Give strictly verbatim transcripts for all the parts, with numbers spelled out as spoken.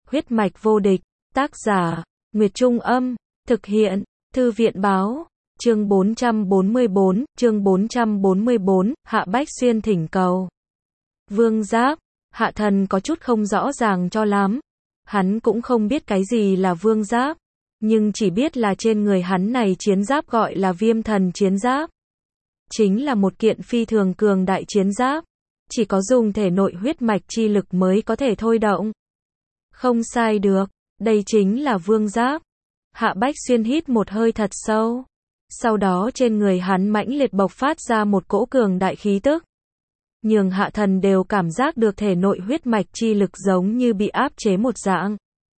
Huyết mạch vô địch, tác giả, Nguyệt Trung Âm, thực hiện, Thư viện Báo, chương bốn trăm bốn mươi bốn, chương bốn trăm bốn mươi bốn, Hạ Bách Xuyên thỉnh cầu. Vương Giáp, Hạ Thần có chút không rõ ràng cho lắm. Hắn cũng không biết cái gì là vương giáp, nhưng chỉ biết là trên người hắn này chiến giáp gọi là Viêm Thần chiến giáp. Chính là một kiện phi thường cường đại chiến giáp, chỉ có dùng thể nội huyết mạch chi lực mới có thể thôi động. Không sai được, đây chính là vương giáp. Hạ Bách Xuyên hít một hơi thật sâu. Sau đó trên người hắn mãnh liệt bộc phát ra một cỗ cường đại khí tức. Nhường Hạ Thần đều cảm giác được thể nội huyết mạch chi lực giống như bị áp chế một dạng.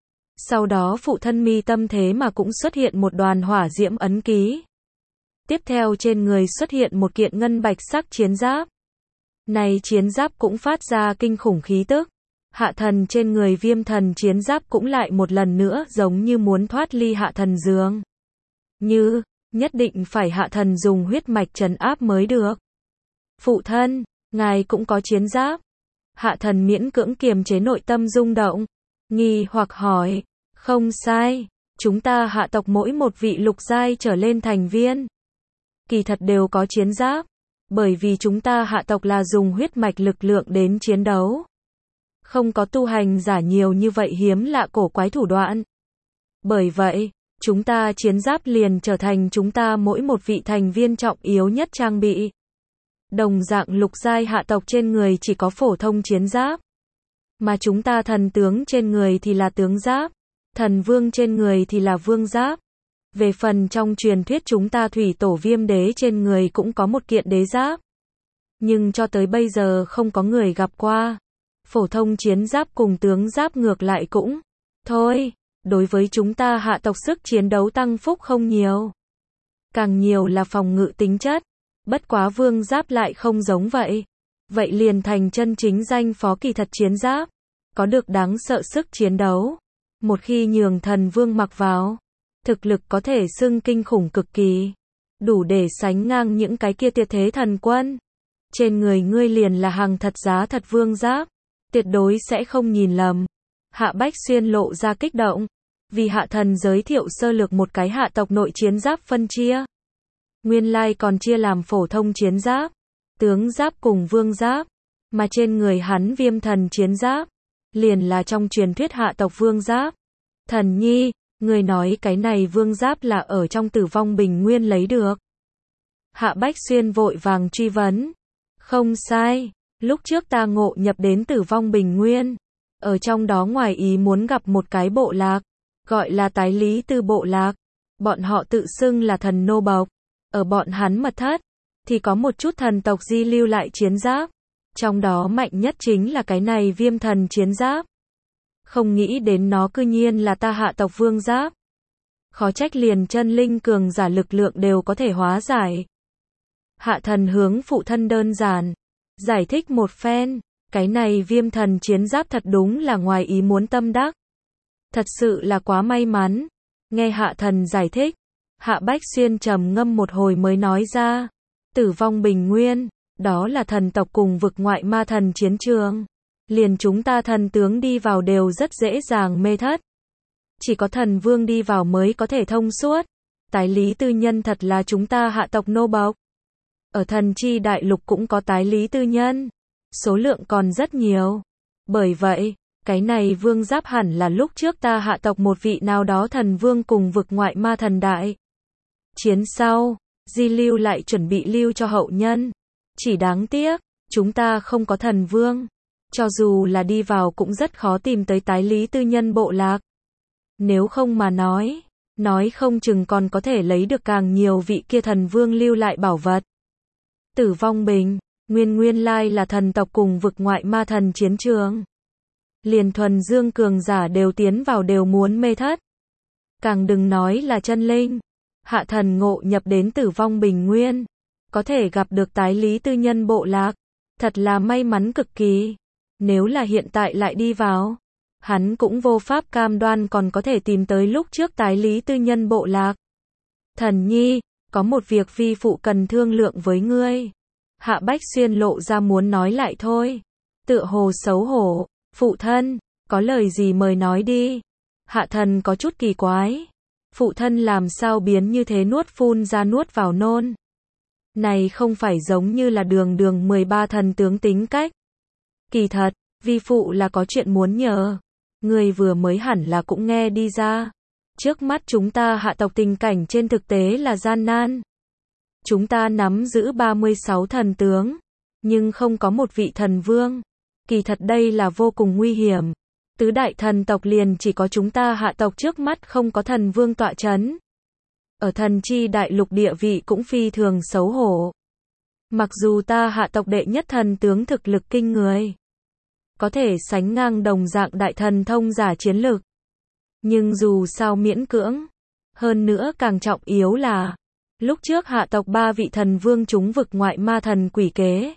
Sau đó phụ thân mi tâm thế mà cũng xuất hiện một đoàn hỏa diễm ấn ký. Tiếp theo trên người xuất hiện một kiện ngân bạch sắc chiến giáp. Này chiến giáp cũng phát ra kinh khủng khí tức. Hạ Thần trên người Viêm Thần chiến giáp cũng lại một lần nữa giống như muốn thoát ly Hạ Thần giường. Như, nhất định phải Hạ Thần dùng huyết mạch trấn áp mới được. Phụ thân, ngài cũng có chiến giáp. Hạ Thần miễn cưỡng kiềm chế nội tâm rung động, nghi hoặc hỏi, không sai, chúng ta Hạ tộc mỗi một vị lục giai trở lên thành viên, kỳ thật đều có chiến giáp, bởi vì chúng ta Hạ tộc là dùng huyết mạch lực lượng đến chiến đấu. Không có tu hành giả nhiều như vậy hiếm lạ cổ quái thủ đoạn. Bởi vậy, chúng ta chiến giáp liền trở thành chúng ta mỗi một vị thành viên trọng yếu nhất trang bị. Đồng dạng lục giai Hạ tộc trên người chỉ có phổ thông chiến giáp. Mà chúng ta thần tướng trên người thì là tướng giáp. Thần vương trên người thì là vương giáp. Về phần trong truyền thuyết chúng ta thủy tổ Viêm đế trên người cũng có một kiện đế giáp. Nhưng cho tới bây giờ không có người gặp qua. Phổ thông chiến giáp cùng tướng giáp ngược lại cũng thôi, đối với chúng ta Hạ tộc sức chiến đấu tăng phúc không nhiều. Càng nhiều là phòng ngự tính chất. Bất quá vương giáp lại không giống vậy. Vậy liền thành chân chính danh phó kỳ thật chiến giáp. Có được đáng sợ sức chiến đấu. Một khi nhường thần vương mặc vào, thực lực có thể xưng kinh khủng cực kỳ. Đủ để sánh ngang những cái kia tuyệt thế thần quân. Trên người ngươi liền là hàng thật giá thật vương giáp. Tuyệt đối sẽ không nhìn lầm. Hạ Bách Xuyên lộ ra kích động. Vì Hạ Thần giới thiệu sơ lược một cái hạ tộc nội chiến giáp phân chia. Nguyên lai còn chia làm phổ thông chiến giáp, tướng giáp cùng vương giáp, mà trên người hắn Viêm Thần chiến giáp, liền là trong truyền thuyết Hạ tộc vương giáp. Thần nhi, người nói cái này vương giáp là ở trong Tử Vong Bình Nguyên lấy được. Hạ Bách Xuyên vội vàng truy vấn. Không sai, lúc trước ta ngộ nhập đến Tử Vong Bình Nguyên, ở trong đó ngoài ý muốn gặp một cái bộ lạc, gọi là Tái Lý Tư bộ lạc. Bọn họ tự xưng là thần nô bộc. Ở bọn hắn mật thất, thì có một chút thần tộc di lưu lại chiến giáp. Trong đó mạnh nhất chính là cái này Viêm Thần chiến giáp. Không nghĩ đến nó cư nhiên là ta Hạ tộc vương giáp. Khó trách liền chân linh cường giả lực lượng đều có thể hóa giải. Hạ Thần hướng phụ thân đơn giản giải thích một phen. Cái này Viêm Thần chiến giáp thật đúng là ngoài ý muốn tâm đắc. Thật sự là quá may mắn. Nghe Hạ Thần giải thích, Hạ Bách Xuyên trầm ngâm một hồi mới nói ra. Tử Vong Bình Nguyên, đó là thần tộc cùng vực ngoại ma thần chiến trường. Liền chúng ta thần tướng đi vào đều rất dễ dàng mê thất. Chỉ có thần vương đi vào mới có thể thông suốt. Tái Lý Tư nhân thật là chúng ta Hạ tộc nô bộc. Ở thần chi đại lục cũng có Tái Lý Tư nhân. Số lượng còn rất nhiều. Bởi vậy, cái này vương giáp hẳn là lúc trước ta Hạ tộc một vị nào đó thần vương cùng vực ngoại ma thần đại chiến sau, di lưu lại chuẩn bị lưu cho hậu nhân. Chỉ đáng tiếc, chúng ta không có thần vương. Cho dù là đi vào cũng rất khó tìm tới Tái Lý Tư nhân bộ lạc. Nếu không mà nói, nói không chừng còn có thể lấy được càng nhiều vị kia thần vương lưu lại bảo vật. Tử Vong Bình, nguyên nguyên lai là thần tộc cùng vực ngoại ma thần chiến trường. Liền thuần dương cường giả đều tiến vào đều muốn mê thất. Càng đừng nói là chân linh. Hạ Thần ngộ nhập đến Tử Vong Bình Nguyên, có thể gặp được Tái Lý Tư nhân bộ lạc, thật là may mắn cực kỳ. Nếu là hiện tại lại đi vào, hắn cũng vô pháp cam đoan còn có thể tìm tới lúc trước Tái Lý Tư nhân bộ lạc. Thần nhi, có một việc vi phụ cần thương lượng với ngươi. Hạ Bách Xuyên lộ ra muốn nói lại thôi. Tựa hồ xấu hổ, phụ thân, Có lời gì mời nói đi. Hạ thần có chút kỳ quái. Phụ thân làm sao biến như thế, nuốt phun ra nuốt vào nôn. Này không phải giống như là đường đường mười ba thần tướng tính cách. Kỳ thật, vi phụ là có chuyện muốn nhờ. Người vừa mới hẳn là cũng nghe đi ra. Trước mắt chúng ta hạ tộc tình cảnh trên thực tế là gian nan. Chúng ta nắm giữ ba mươi sáu thần tướng, nhưng không có một vị thần vương. Kỳ thật đây là vô cùng nguy hiểm. Tứ đại thần tộc liền chỉ có chúng ta hạ tộc trước mắt không có thần vương tọa chấn. Ở thần chi đại lục địa vị cũng phi thường xấu hổ. Mặc dù ta hạ tộc đệ nhất thần tướng thực lực kinh người, có thể sánh ngang đồng dạng đại thần thông giả chiến lực. Nhưng dù sao miễn cưỡng. Hơn nữa càng trọng yếu là, lúc trước hạ tộc ba vị thần vương chúng vực ngoại ma thần quỷ kế.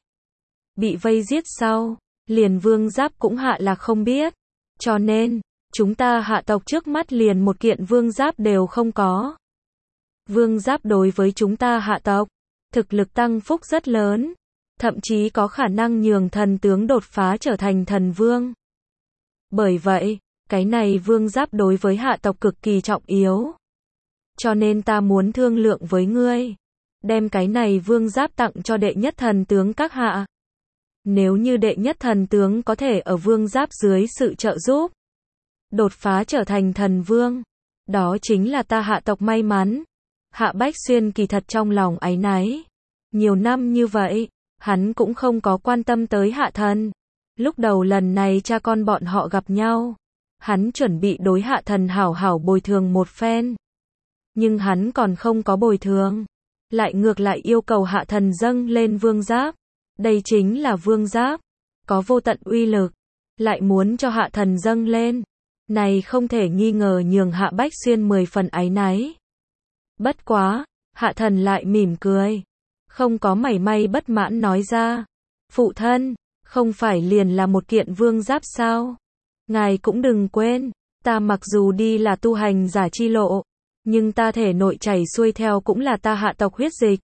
Bị vây giết sau, liền vương giáp cũng hạ là không biết. Cho nên, chúng ta hạ tộc trước mắt liền một kiện vương giáp đều không có. Vương giáp đối với chúng ta hạ tộc, thực lực tăng phúc rất lớn. Thậm chí có khả năng nhường thần tướng đột phá trở thành thần vương. Bởi vậy, cái này vương giáp đối với hạ tộc cực kỳ trọng yếu. Cho nên ta muốn thương lượng với ngươi. Đem cái này vương giáp tặng cho đệ nhất thần tướng các hạ. Nếu như đệ nhất thần tướng có thể ở vương giáp dưới sự trợ giúp, đột phá trở thành thần vương. Đó chính là ta hạ tộc may mắn. Hạ Bách Xuyên kỳ thật trong lòng áy náy. Nhiều năm như vậy, hắn cũng không có quan tâm tới hạ thần. Lúc đầu lần này cha con bọn họ gặp nhau, hắn chuẩn bị đối hạ thần hảo hảo bồi thường một phen. Nhưng hắn còn không có bồi thường, lại ngược lại yêu cầu hạ thần dâng lên vương giáp. Đây chính là vương giáp, có vô tận uy lực, lại muốn cho hạ thần dâng lên. Này không thể nghi ngờ nhường Hạ Bách Xuyên mười phần áy náy. Bất quá, hạ thần lại mỉm cười, không có mảy may bất mãn nói ra. Phụ thân, không phải liền là một kiện vương giáp sao? Ngài cũng đừng quên, ta mặc dù đi là tu hành giả chi lộ, nhưng ta thể nội chảy xuôi theo cũng là ta hạ tộc huyết dịch.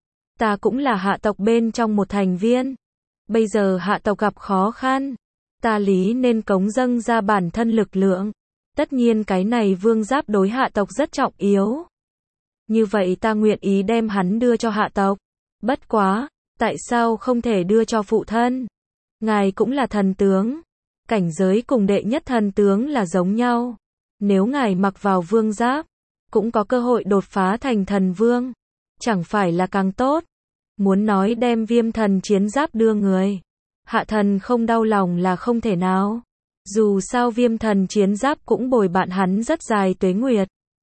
Ta cũng là hạ tộc bên trong một thành viên. Bây giờ hạ tộc gặp khó khăn, ta lý nên cống dâng ra bản thân lực lượng. Tất nhiên cái này vương giáp đối hạ tộc rất trọng yếu. Như vậy ta nguyện ý đem hắn đưa cho hạ tộc. Bất quá, tại sao không thể đưa cho phụ thân? Ngài cũng là thần tướng. Cảnh giới cùng đệ nhất thần tướng là giống nhau. Nếu ngài mặc vào vương giáp, cũng có cơ hội đột phá thành thần vương. Chẳng phải là càng tốt? Muốn nói đem viêm thần chiến giáp đưa người, hạ thần không đau lòng là không thể nào. Dù sao viêm thần chiến giáp cũng bồi bạn hắn rất dài tuế nguyệt.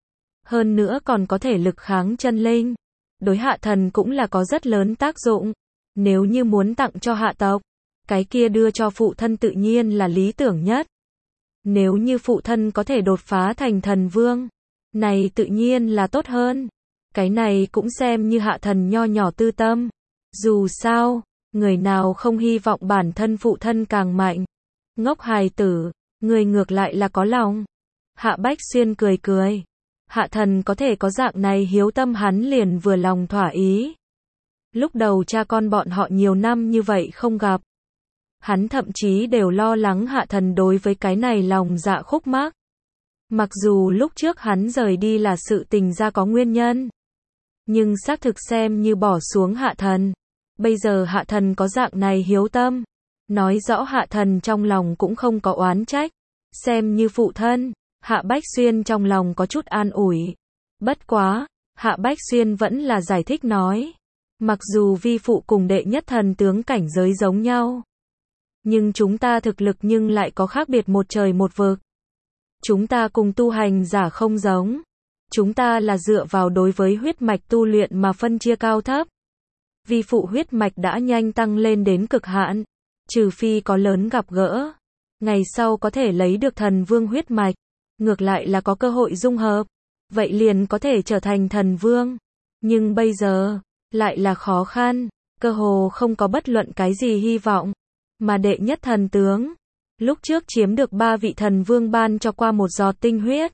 Hơn nữa còn có thể lực kháng chân linh. Đối hạ thần cũng là có rất lớn tác dụng. Nếu như muốn tặng cho hạ tộc, cái kia đưa cho phụ thân tự nhiên là lý tưởng nhất. Nếu như phụ thân có thể đột phá thành thần vương, này tự nhiên là tốt hơn. Cái này cũng xem như hạ thần nho nhỏ tư tâm. Dù sao, người nào không hy vọng bản thân phụ thân càng mạnh. Ngốc hài tử, người ngược lại là có lòng. Hạ Bách Xuyên cười cười. Hạ thần có thể có dạng này hiếu tâm hắn liền vừa lòng thỏa ý. Lúc đầu cha con bọn họ nhiều năm như vậy không gặp. Hắn thậm chí đều lo lắng hạ thần đối với cái này lòng dạ khúc mắc. Mặc dù lúc trước hắn rời đi là sự tình ra có nguyên nhân. Nhưng xác thực xem như bỏ xuống hạ thần. Bây giờ hạ thần có dạng này hiếu tâm. Nói rõ hạ thần trong lòng cũng không có oán trách. Xem như phụ thân, Hạ Bách Xuyên trong lòng có chút an ủi. Bất quá, Hạ Bách Xuyên vẫn là giải thích nói. Mặc dù vi phụ cùng đệ nhất thần tướng cảnh giới giống nhau, nhưng chúng ta thực lực nhưng lại có khác biệt một trời một vực. Chúng ta cùng tu hành giả không giống. Chúng ta là dựa vào đối với huyết mạch tu luyện mà phân chia cao thấp. Vi phụ huyết mạch đã nhanh tăng lên đến cực hạn. Trừ phi có lớn gặp gỡ, ngày sau có thể lấy được thần vương huyết mạch. Ngược lại là có cơ hội dung hợp. Vậy liền có thể trở thành thần vương. Nhưng bây giờ, lại là khó khăn. Cơ hồ không có bất luận cái gì hy vọng. Mà đệ nhất thần tướng, lúc trước chiếm được ba vị thần vương ban cho qua một giọt tinh huyết.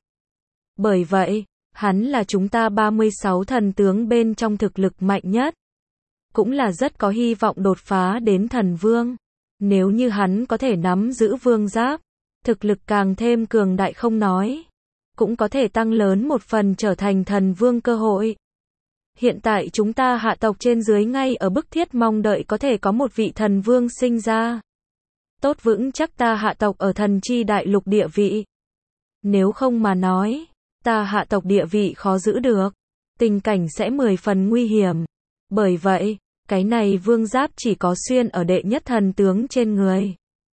Bởi vậy, hắn là chúng ta ba mươi sáu thần tướng bên trong thực lực mạnh nhất. Cũng là rất có hy vọng đột phá đến thần vương. Nếu như hắn có thể nắm giữ vương giáp, thực lực càng thêm cường đại không nói, cũng có thể tăng lớn một phần trở thành thần vương cơ hội. Hiện tại chúng ta hạ tộc trên dưới ngay ở bức thiết mong đợi có thể có một vị thần vương sinh ra. Tốt vững chắc ta hạ tộc ở thần chi đại lục địa vị. Nếu không mà nói, ta hạ tộc địa vị khó giữ được, tình cảnh sẽ mười phần nguy hiểm. Bởi vậy, cái này vương giáp chỉ có xuyên ở đệ nhất thần tướng trên người,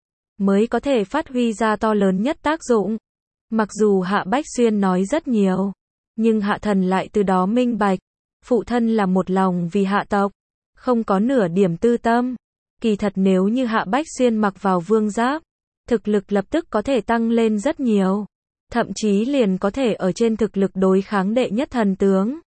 mới có thể phát huy ra to lớn nhất tác dụng. Mặc dù Hạ Bách Xuyên nói rất nhiều, nhưng Hạ Thần lại từ đó minh bạch, phụ thân là một lòng vì hạ tộc, không có nửa điểm tư tâm. Kỳ thật nếu như Hạ Bách Xuyên mặc vào vương giáp, thực lực lập tức có thể tăng lên rất nhiều, thậm chí liền có thể ở trên thực lực đối kháng đệ nhất thần tướng.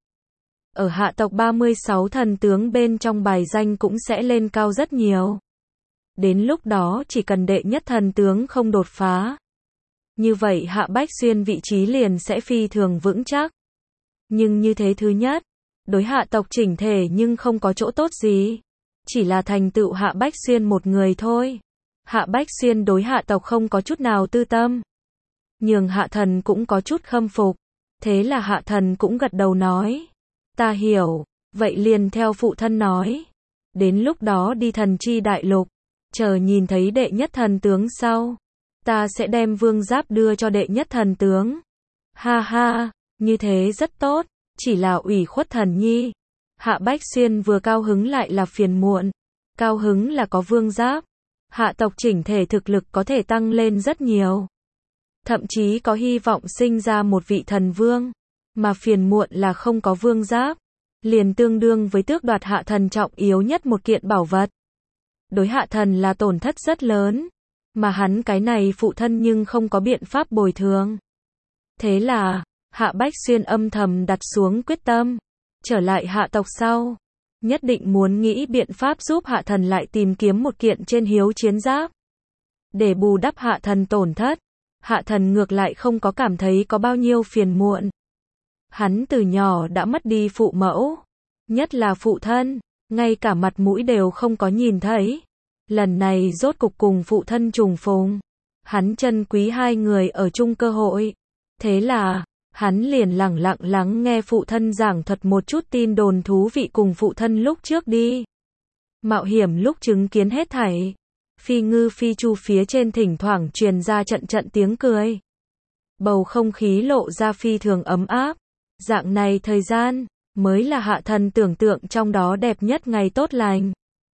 Ở hạ tộc ba mươi sáu thần tướng bên trong bài danh cũng sẽ lên cao rất nhiều. Đến lúc đó chỉ cần đệ nhất thần tướng không đột phá, như vậy Hạ Bách Xuyên vị trí liền sẽ phi thường vững chắc. Nhưng như thế thứ nhất, đối hạ tộc chỉnh thể nhưng không có chỗ tốt gì, chỉ là thành tựu Hạ Bách Xuyên một người thôi. Hạ Bách Xuyên đối hạ tộc không có chút nào tư tâm, nhường Hạ Thần cũng có chút khâm phục. Thế là Hạ Thần cũng gật đầu nói, ta hiểu, vậy liền theo phụ thân nói. Đến lúc đó đi thần chi đại lục, chờ nhìn thấy đệ nhất thần tướng sau, ta sẽ đem vương giáp đưa cho đệ nhất thần tướng. Ha ha, như thế rất tốt, chỉ là ủy khuất thần nhi. Hạ Bách Xuyên vừa cao hứng lại là phiền muộn. Cao hứng là có vương giáp, hạ tộc chỉnh thể thực lực có thể tăng lên rất nhiều, thậm chí có hy vọng sinh ra một vị thần vương. Mà phiền muộn là không có vương giáp, liền tương đương với tước đoạt hạ thần trọng yếu nhất một kiện bảo vật. Đối hạ thần là tổn thất rất lớn, mà hắn cái này phụ thân nhưng không có biện pháp bồi thường. Thế là, Hạ Bách Xuyên âm thầm đặt xuống quyết tâm, trở lại hạ tộc sau, nhất định muốn nghĩ biện pháp giúp hạ thần lại tìm kiếm một kiện trên hiếu chiến giáp, để bù đắp hạ thần tổn thất. Hạ thần ngược lại không có cảm thấy có bao nhiêu phiền muộn. Hắn từ nhỏ đã mất đi phụ mẫu, nhất là phụ thân, ngay cả mặt mũi đều không có nhìn thấy. Lần này rốt cục cùng phụ thân trùng phùng, hắn trân quý hai người ở chung cơ hội. Thế là, hắn liền lẳng lặng lắng nghe phụ thân giảng thuật một chút tin đồn thú vị cùng phụ thân lúc trước đi mạo hiểm lúc chứng kiến hết thảy. Phi ngư phi chu phía trên thỉnh thoảng truyền ra trận trận tiếng cười. Bầu không khí lộ ra phi thường ấm áp. Dạng này thời gian, mới là hạ thần tưởng tượng trong đó đẹp nhất ngày tốt lành.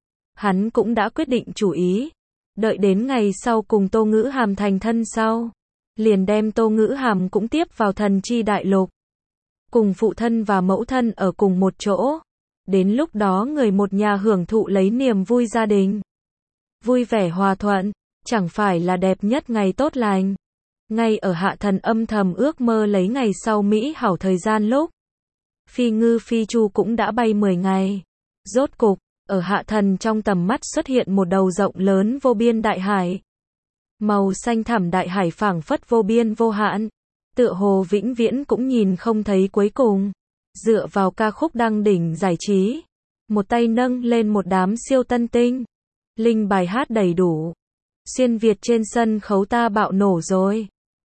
Hắn cũng đã quyết định chủ ý. Đợi đến ngày sau cùng Tô Ngữ Hàm thành thân sau, liền đem Tô Ngữ Hàm cũng tiếp vào thần chi đại lục. Cùng phụ thân và mẫu thân ở cùng một chỗ. Đến lúc đó người một nhà hưởng thụ lấy niềm vui gia đình. Vui vẻ hòa thuận, chẳng phải là đẹp nhất ngày tốt lành. Ngay ở hạ thần âm thầm ước mơ lấy ngày sau Mỹ hảo thời gian lúc, Phi ngư phi chu cũng đã bay mười ngày. Rốt cục, ở hạ thần trong tầm mắt xuất hiện một đầu rộng lớn vô biên đại hải. Màu xanh thẳm đại hải phảng phất vô biên vô hạn, tựa hồ vĩnh viễn cũng nhìn không thấy cuối cùng. Dựa vào ca khúc đăng đỉnh giải trí, một tay nâng lên một đám siêu tân tinh, linh bài hát đầy đủ. Xuyên Việt trên sân khấu ta bạo nổ rồi.